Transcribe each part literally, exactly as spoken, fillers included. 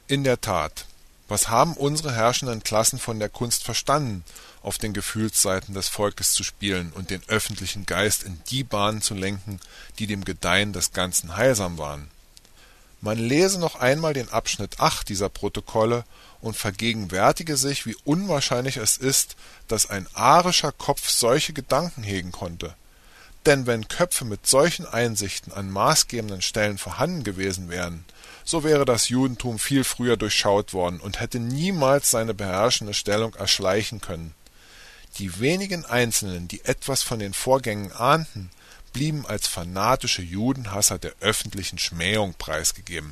In der Tat, was haben unsere herrschenden Klassen von der Kunst verstanden, auf den Gefühlsseiten des Volkes zu spielen und den öffentlichen Geist in die Bahnen zu lenken, die dem Gedeihen des Ganzen heilsam waren? Man lese noch einmal den Abschnitt acht dieser Protokolle und vergegenwärtige sich, wie unwahrscheinlich es ist, dass ein arischer Kopf solche Gedanken hegen konnte. Denn wenn Köpfe mit solchen Einsichten an maßgebenden Stellen vorhanden gewesen wären, so wäre das Judentum viel früher durchschaut worden und hätte niemals seine beherrschende Stellung erschleichen können. Die wenigen Einzelnen, die etwas von den Vorgängen ahnten, blieben als fanatische Judenhasser der öffentlichen Schmähung preisgegeben.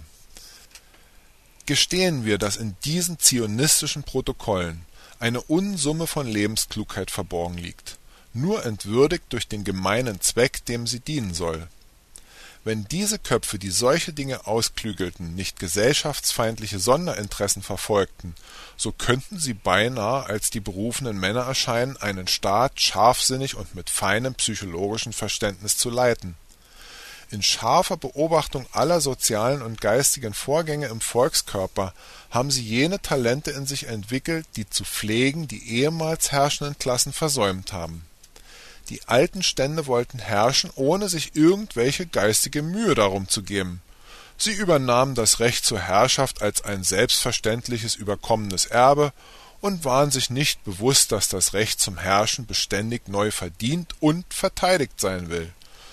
Gestehen wir, dass in diesen zionistischen Protokollen eine Unsumme von Lebensklugheit verborgen liegt, nur entwürdigt durch den gemeinen Zweck, dem sie dienen soll. Wenn diese Köpfe, die solche Dinge ausklügelten, nicht gesellschaftsfeindliche Sonderinteressen verfolgten, so könnten sie beinahe als die berufenen Männer erscheinen, einen Staat scharfsinnig und mit feinem psychologischen Verständnis zu leiten. In scharfer Beobachtung aller sozialen und geistigen Vorgänge im Volkskörper haben sie jene Talente in sich entwickelt, die zu pflegen die ehemals herrschenden Klassen versäumt haben. Die alten Stände wollten herrschen, ohne sich irgendwelche geistige Mühe darum zu geben. Sie übernahmen das Recht zur Herrschaft als ein selbstverständliches überkommenes Erbe und waren sich nicht bewusst, dass das Recht zum Herrschen beständig neu verdient und verteidigt sein will.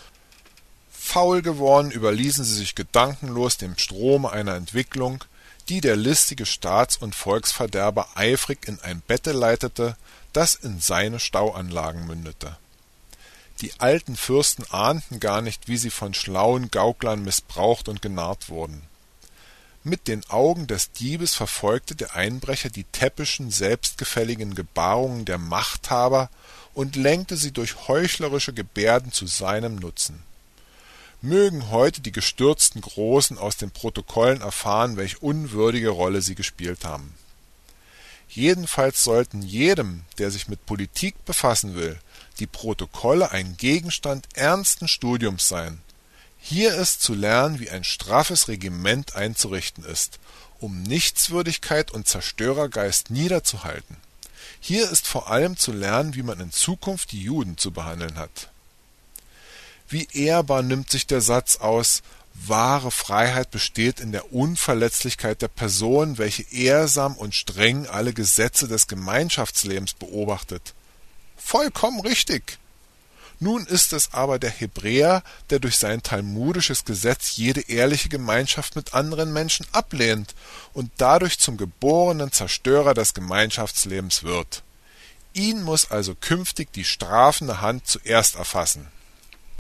Faul geworden überließen sie sich gedankenlos dem Strome einer Entwicklung, die der listige Staats- und Volksverderber eifrig in ein Bette leitete, das in seine Stauanlagen mündete. Die alten Fürsten ahnten gar nicht, wie sie von schlauen Gauklern missbraucht und genarrt wurden. Mit den Augen des Diebes verfolgte der Einbrecher die täppischen, selbstgefälligen Gebarungen der Machthaber und lenkte sie durch heuchlerische Gebärden zu seinem Nutzen. Mögen heute die gestürzten Großen aus den Protokollen erfahren, welch unwürdige Rolle sie gespielt haben. Jedenfalls sollten jedem, der sich mit Politik befassen will, die Protokolle ein Gegenstand ernsten Studiums sein. Hier ist zu lernen, wie ein straffes Regiment einzurichten ist, um Nichtswürdigkeit und Zerstörergeist niederzuhalten. Hier ist vor allem zu lernen, wie man in Zukunft die Juden zu behandeln hat. Wie ehrbar nimmt sich der Satz aus: Wahre Freiheit besteht in der Unverletzlichkeit der Person, welche ehrsam und streng alle Gesetze des Gemeinschaftslebens beobachtet. Vollkommen richtig. Nun ist es aber der Hebräer, der durch sein talmudisches Gesetz jede ehrliche Gemeinschaft mit anderen Menschen ablehnt und dadurch zum geborenen Zerstörer des Gemeinschaftslebens wird. Ihn muss also künftig die strafende Hand zuerst erfassen.